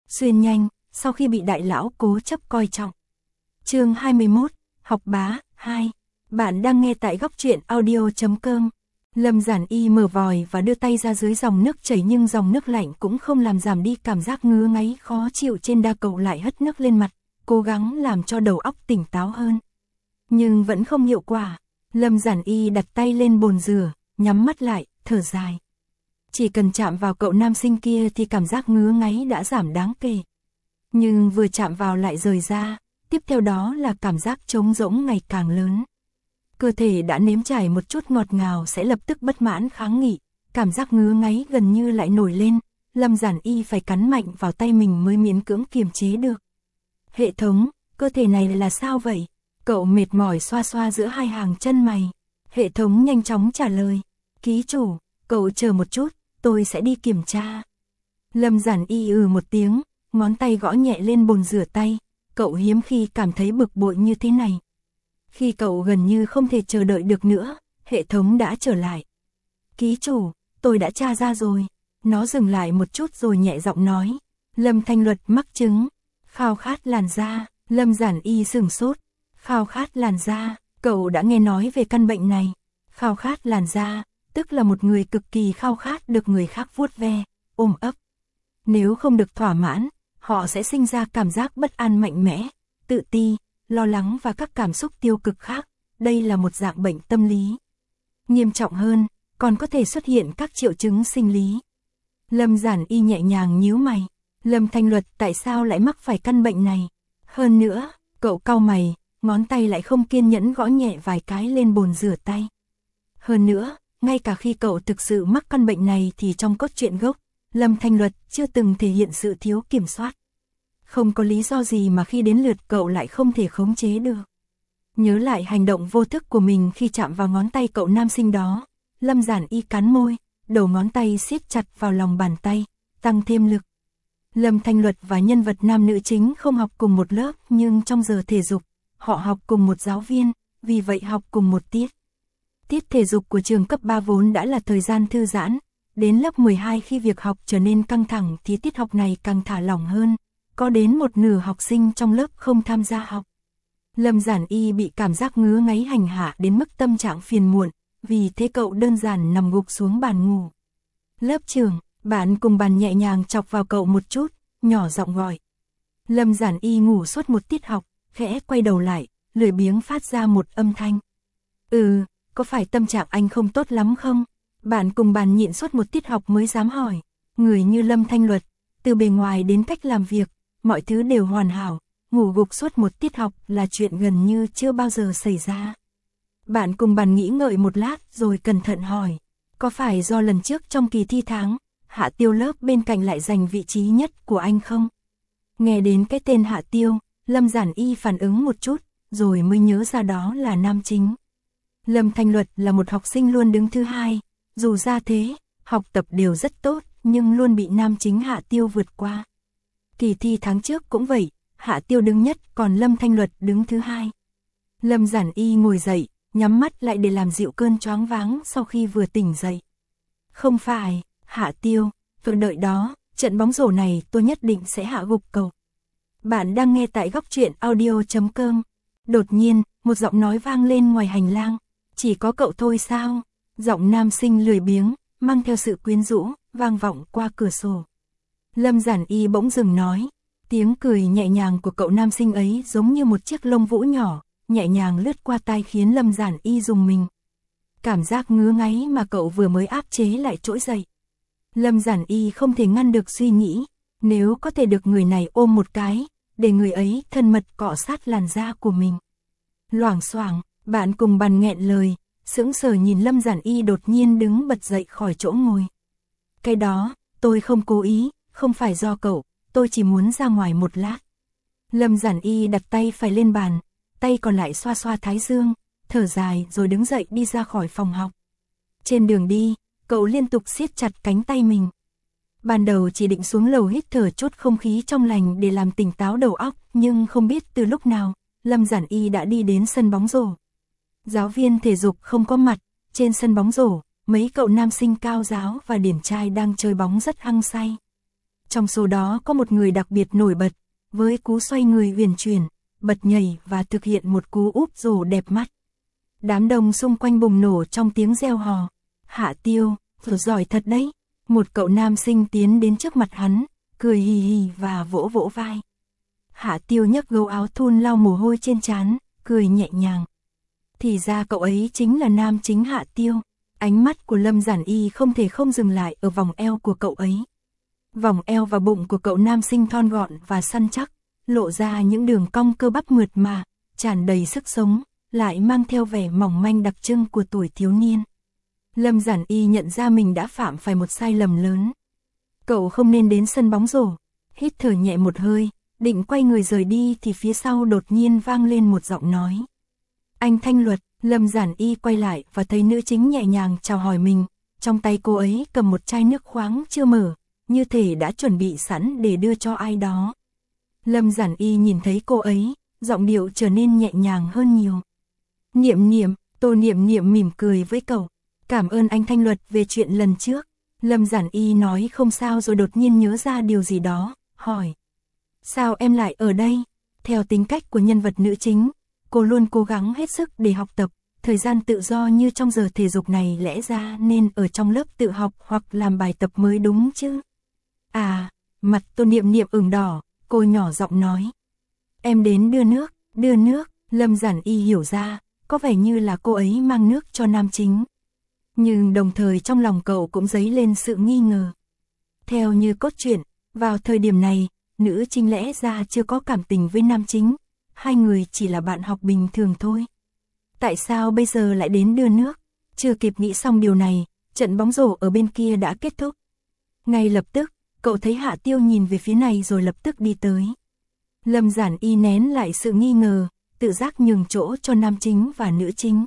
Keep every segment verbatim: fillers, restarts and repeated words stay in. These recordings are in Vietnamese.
xuyên nhanh, sau khi bị đại lão cố chấp coi trọng. Chương hai mươi mốt, học bá, hai. Bạn đang nghe tại góc truyện audio chấm com. Lâm Giản Y mở vòi và đưa tay ra dưới dòng nước chảy, nhưng dòng nước lạnh cũng không làm giảm đi cảm giác ngứa ngáy khó chịu trên da. Cậu lại hất nước lên mặt, cố gắng làm cho đầu óc tỉnh táo hơn. Nhưng vẫn không hiệu quả. Lâm Giản Y đặt tay lên bồn rửa, nhắm mắt lại, thở dài. Chỉ cần chạm vào cậu nam sinh kia thì cảm giác ngứa ngáy đã giảm đáng kể. Nhưng vừa chạm vào lại rời ra, tiếp theo đó là cảm giác trống rỗng ngày càng lớn. Cơ thể đã nếm trải một chút ngọt ngào sẽ lập tức bất mãn kháng nghị, cảm giác ngứa ngáy gần như lại nổi lên. Lâm Giản Y phải cắn mạnh vào tay mình mới miễn cưỡng kiềm chế được. Hệ thống, cơ thể này là sao vậy? Cậu mệt mỏi xoa xoa giữa hai hàng chân mày. Hệ thống nhanh chóng trả lời. Ký chủ, cậu chờ một chút, tôi sẽ đi kiểm tra. Lâm Giản Y ừ một tiếng, ngón tay gõ nhẹ lên bồn rửa tay. Cậu hiếm khi cảm thấy bực bội như thế này. Khi cậu gần như không thể chờ đợi được nữa, hệ thống đã trở lại. Ký chủ, tôi đã tra ra rồi. Nó dừng lại một chút rồi nhẹ giọng nói. Lâm Thanh Luật mắc chứng khao khát làn da. Lâm Giản Y sửng sốt. Khao khát làn da, cậu đã nghe nói về căn bệnh này. Khao khát làn da, tức là một người cực kỳ khao khát được người khác vuốt ve, ôm ấp. Nếu không được thỏa mãn, họ sẽ sinh ra cảm giác bất an mạnh mẽ, tự ti, lo lắng và các cảm xúc tiêu cực khác. Đây là một dạng bệnh tâm lý. Nghiêm trọng hơn, còn có thể xuất hiện các triệu chứng sinh lý. Lâm Giản Y nhẹ nhàng nhíu mày. Lâm Thanh Luật tại sao lại mắc phải căn bệnh này? Hơn nữa, cậu cau mày, ngón tay lại không kiên nhẫn gõ nhẹ vài cái lên bồn rửa tay. Hơn nữa, ngay cả khi cậu thực sự mắc căn bệnh này thì trong cốt truyện gốc, Lâm Thanh Luật chưa từng thể hiện sự thiếu kiểm soát. Không có lý do gì mà khi đến lượt cậu lại không thể khống chế được. Nhớ lại hành động vô thức của mình khi chạm vào ngón tay cậu nam sinh đó, Lâm Giản Y cắn môi, đầu ngón tay siết chặt vào lòng bàn tay, tăng thêm lực. Lâm Thanh Luật và nhân vật nam nữ chính không học cùng một lớp, nhưng trong giờ thể dục, họ học cùng một giáo viên, vì vậy học cùng một tiết. Tiết thể dục của trường cấp ba vốn đã là thời gian thư giãn, đến lớp mười hai khi việc học trở nên căng thẳng thì tiết học này càng thả lỏng hơn, có đến một nửa học sinh trong lớp không tham gia học. Lâm Giản Y bị cảm giác ngứa ngáy hành hạ đến mức tâm trạng phiền muộn, vì thế cậu đơn giản nằm gục xuống bàn ngủ. Lớp trưởng, bạn cùng bàn nhẹ nhàng chọc vào cậu một chút, nhỏ giọng gọi. Lâm Giản Y ngủ suốt một tiết học, khẽ quay đầu lại, lười biếng phát ra một âm thanh. Ừ, có phải tâm trạng anh không tốt lắm không? Bạn cùng bàn nhịn suốt một tiết học mới dám hỏi. Người như Lâm Thanh Luật, từ bề ngoài đến cách làm việc, mọi thứ đều hoàn hảo, ngủ gục suốt một tiết học là chuyện gần như chưa bao giờ xảy ra. Bạn cùng bàn nghĩ ngợi một lát rồi cẩn thận hỏi. Có phải do lần trước trong kỳ thi tháng, Hạ Tiêu lớp bên cạnh lại giành vị trí nhất của anh không? Nghe đến cái tên Hạ Tiêu, Lâm Giản Y phản ứng một chút, rồi mới nhớ ra đó là nam chính. Lâm Thanh Luật là một học sinh luôn đứng thứ hai, dù ra thế, học tập đều rất tốt, nhưng luôn bị nam chính Hạ Tiêu vượt qua. Kỳ thi tháng trước cũng vậy, Hạ Tiêu đứng nhất, còn Lâm Thanh Luật đứng thứ hai. Lâm Giản Y ngồi dậy, nhắm mắt lại để làm dịu cơn choáng váng sau khi vừa tỉnh dậy. Không phải, Hạ Tiêu, vừa đợi đó, trận bóng rổ này tôi nhất định sẽ hạ gục cậu. Bạn đang nghe tại góc truyện audio chấm com. Đột nhiên, một giọng nói vang lên ngoài hành lang. Chỉ có cậu thôi sao? Giọng nam sinh lười biếng, mang theo sự quyến rũ, vang vọng qua cửa sổ. Lâm Giản Y bỗng dừng nói. Tiếng cười nhẹ nhàng của cậu nam sinh ấy giống như một chiếc lông vũ nhỏ, nhẹ nhàng lướt qua tai khiến Lâm Giản Y rùng mình. Cảm giác ngứa ngáy mà cậu vừa mới áp chế lại trỗi dậy. Lâm Giản Y không thể ngăn được suy nghĩ, nếu có thể được người này ôm một cái, để người ấy thân mật cọ sát làn da của mình. Loảng xoảng, bạn cùng bàn nghẹn lời, sững sờ nhìn Lâm Giản Y đột nhiên đứng bật dậy khỏi chỗ ngồi. Cái đó, tôi không cố ý, không phải do cậu, tôi chỉ muốn ra ngoài một lát. Lâm Giản Y đặt tay phải lên bàn, tay còn lại xoa xoa thái dương, thở dài rồi đứng dậy đi ra khỏi phòng học. Trên đường đi, cậu liên tục siết chặt cánh tay mình. Ban đầu chỉ định xuống lầu hít thở chút không khí trong lành để làm tỉnh táo đầu óc, nhưng không biết từ lúc nào, Lâm Giản Y đã đi đến sân bóng rổ. Giáo viên thể dục không có mặt, trên sân bóng rổ, mấy cậu nam sinh cao ráo và điển trai đang chơi bóng rất hăng say. Trong số đó có một người đặc biệt nổi bật, với cú xoay người huyền chuyển, bật nhảy và thực hiện một cú úp rổ đẹp mắt. Đám đông xung quanh bùng nổ trong tiếng reo hò. Hạ Tiêu, giỏi thật đấy. Một cậu nam sinh tiến đến trước mặt hắn, cười hì hì và vỗ vỗ vai. Hạ Tiêu nhấc gấu áo thun lau mồ hôi trên trán, cười nhẹ nhàng. Thì ra cậu ấy chính là nam chính Hạ Tiêu. Ánh mắt của Lâm Giản Y không thể không dừng lại ở vòng eo của cậu ấy. Vòng eo và bụng của cậu nam sinh thon gọn và săn chắc, lộ ra những đường cong cơ bắp mượt mà, tràn đầy sức sống, lại mang theo vẻ mỏng manh đặc trưng của tuổi thiếu niên. Lâm Giản Y nhận ra mình đã phạm phải một sai lầm lớn. Cậu không nên đến sân bóng rổ. Hít thở nhẹ một hơi, định quay người rời đi thì phía sau đột nhiên vang lên một giọng nói. Anh Thanh Luật. Lâm Giản Y quay lại và thấy nữ chính nhẹ nhàng chào hỏi mình, trong tay cô ấy cầm một chai nước khoáng chưa mở, như thể đã chuẩn bị sẵn để đưa cho ai đó. Lâm Giản Y nhìn thấy cô ấy, giọng điệu trở nên nhẹ nhàng hơn nhiều. Niệm Niệm, Tô Niệm Niệm mỉm cười với cậu. Cảm ơn anh Thanh Luật về chuyện lần trước. Lâm Giản Y nói không sao rồi đột nhiên nhớ ra điều gì đó, hỏi. Sao em lại ở đây? Theo tính cách của nhân vật nữ chính, cô luôn cố gắng hết sức để học tập, thời gian tự do như trong giờ thể dục này lẽ ra nên ở trong lớp tự học hoặc làm bài tập mới đúng chứ. À, mặt Tô Niệm Niệm ửng đỏ, cô nhỏ giọng nói. Em đến đưa nước, đưa nước, Lâm Giản Y hiểu ra, có vẻ như là cô ấy mang nước cho nam chính. Nhưng đồng thời trong lòng cậu cũng dấy lên sự nghi ngờ. Theo như cốt truyện, vào thời điểm này, nữ chính lẽ ra chưa có cảm tình với nam chính. Hai người chỉ là bạn học bình thường thôi. Tại sao bây giờ lại đến đưa nước? Chưa kịp nghĩ xong điều này, trận bóng rổ ở bên kia đã kết thúc. Ngay lập tức, cậu thấy Hạ Tiêu nhìn về phía này rồi lập tức đi tới. Lâm Giản Y nén lại sự nghi ngờ, tự giác nhường chỗ cho nam chính và nữ chính.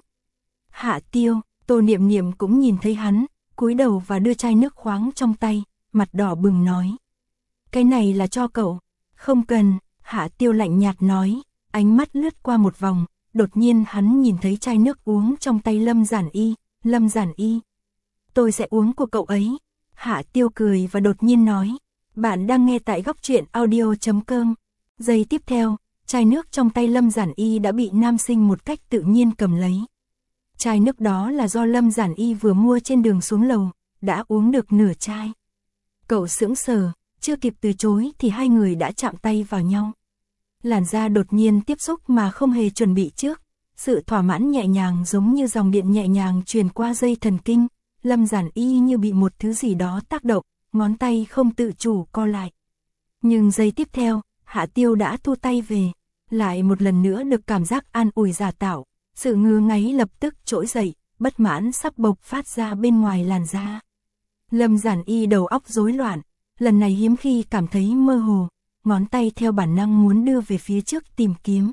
Hạ Tiêu, Tô Niệm Niệm cũng nhìn thấy hắn, cúi đầu và đưa chai nước khoáng trong tay, mặt đỏ bừng nói. Cái này là cho cậu. Không cần, Hạ Tiêu lạnh nhạt nói. Ánh mắt lướt qua một vòng, đột nhiên hắn nhìn thấy chai nước uống trong tay Lâm Giản Y. Lâm Giản Y, tôi sẽ uống của cậu ấy. Hạ Tiêu cười và đột nhiên nói. Bạn đang nghe tại góc truyện audio chấm com. Giây tiếp theo, chai nước trong tay Lâm Giản Y đã bị nam sinh một cách tự nhiên cầm lấy. Chai nước đó là do Lâm Giản Y vừa mua trên đường xuống lầu, đã uống được nửa chai. Cậu sững sờ, chưa kịp từ chối thì hai người đã chạm tay vào nhau. Làn da đột nhiên tiếp xúc mà không hề chuẩn bị trước, sự thỏa mãn nhẹ nhàng giống như dòng điện nhẹ nhàng truyền qua dây thần kinh, Lâm Giản Y như bị một thứ gì đó tác động, ngón tay không tự chủ co lại. Nhưng giây tiếp theo, Hạ Tiêu đã thu tay về, lại một lần nữa được cảm giác an ủi giả tạo, sự ngứa ngáy lập tức trỗi dậy, bất mãn sắp bộc phát ra bên ngoài làn da. Lâm Giản Y đầu óc rối loạn, lần này hiếm khi cảm thấy mơ hồ, ngón tay theo bản năng muốn đưa về phía trước tìm kiếm.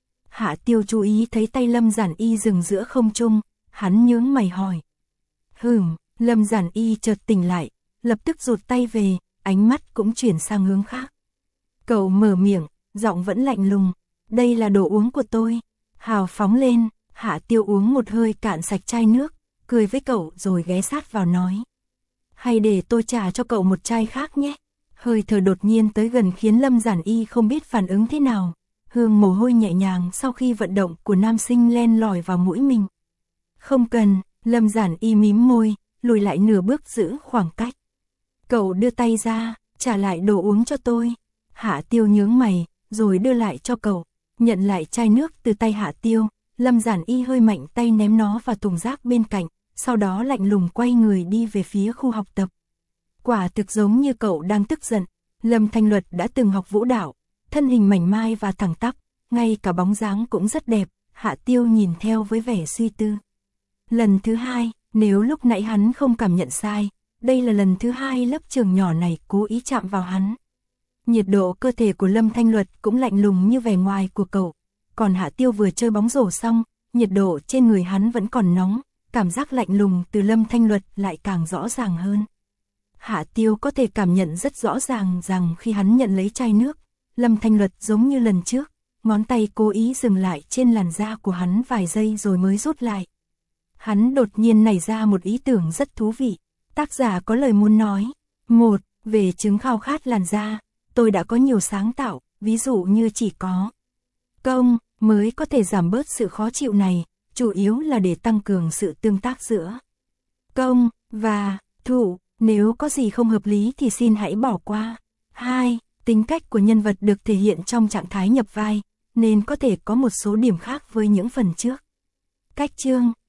Hạ Tiêu chú ý thấy tay Lâm Giản Y dừng giữa không trung, hắn nhướng mày hỏi. Hừm, Lâm Giản Y chợt tỉnh lại, lập tức rụt tay về, ánh mắt cũng chuyển sang hướng khác. Cậu mở miệng, giọng vẫn lạnh lùng, đây là đồ uống của tôi. Hào phóng lên, Hạ Tiêu uống một hơi cạn sạch chai nước, cười với cậu rồi ghé sát vào nói. Hay để tôi trả cho cậu một chai khác nhé. Hơi thở đột nhiên tới gần khiến Lâm Giản Y không biết phản ứng thế nào. Hương mồ hôi nhẹ nhàng sau khi vận động của nam sinh len lỏi vào mũi mình. Không cần, Lâm Giản Y mím môi, lùi lại nửa bước giữ khoảng cách. Cậu đưa tay ra, trả lại đồ uống cho tôi. Hạ Tiêu nhướng mày, rồi đưa lại cho cậu. Nhận lại chai nước từ tay Hạ Tiêu, Lâm Giản Y hơi mạnh tay ném nó vào thùng rác bên cạnh, sau đó lạnh lùng quay người đi về phía khu học tập. Quả thực giống như cậu đang tức giận. Lâm Thanh Luật đã từng học vũ đạo, thân hình mảnh mai và thẳng tắp, ngay cả bóng dáng cũng rất đẹp. Hạ Tiêu nhìn theo với vẻ suy tư. Lần thứ hai, nếu lúc nãy hắn không cảm nhận sai, đây là lần thứ hai lớp trường nhỏ này cố ý chạm vào hắn. Nhiệt độ cơ thể của Lâm Thanh Luật cũng lạnh lùng như vẻ ngoài của cậu. Còn Hạ Tiêu vừa chơi bóng rổ xong, nhiệt độ trên người hắn vẫn còn nóng, cảm giác lạnh lùng từ Lâm Thanh Luật lại càng rõ ràng hơn. Hạ Tiêu có thể cảm nhận rất rõ ràng rằng khi hắn nhận lấy chai nước, Lâm Thanh Luật giống như lần trước, ngón tay cố ý dừng lại trên làn da của hắn vài giây rồi mới rút lại. Hắn đột nhiên nảy ra một ý tưởng rất thú vị, tác giả có lời muốn nói. Một, Về chứng khao khát làn da, tôi đã có nhiều sáng tạo, ví dụ như chỉ có công mới có thể giảm bớt sự khó chịu này, chủ yếu là để tăng cường sự tương tác giữa công và thủ, nếu có gì không hợp lý thì xin hãy bỏ qua. hai. Tính cách của nhân vật được thể hiện trong trạng thái nhập vai, nên có thể có một số điểm khác với những phần trước. Cách chương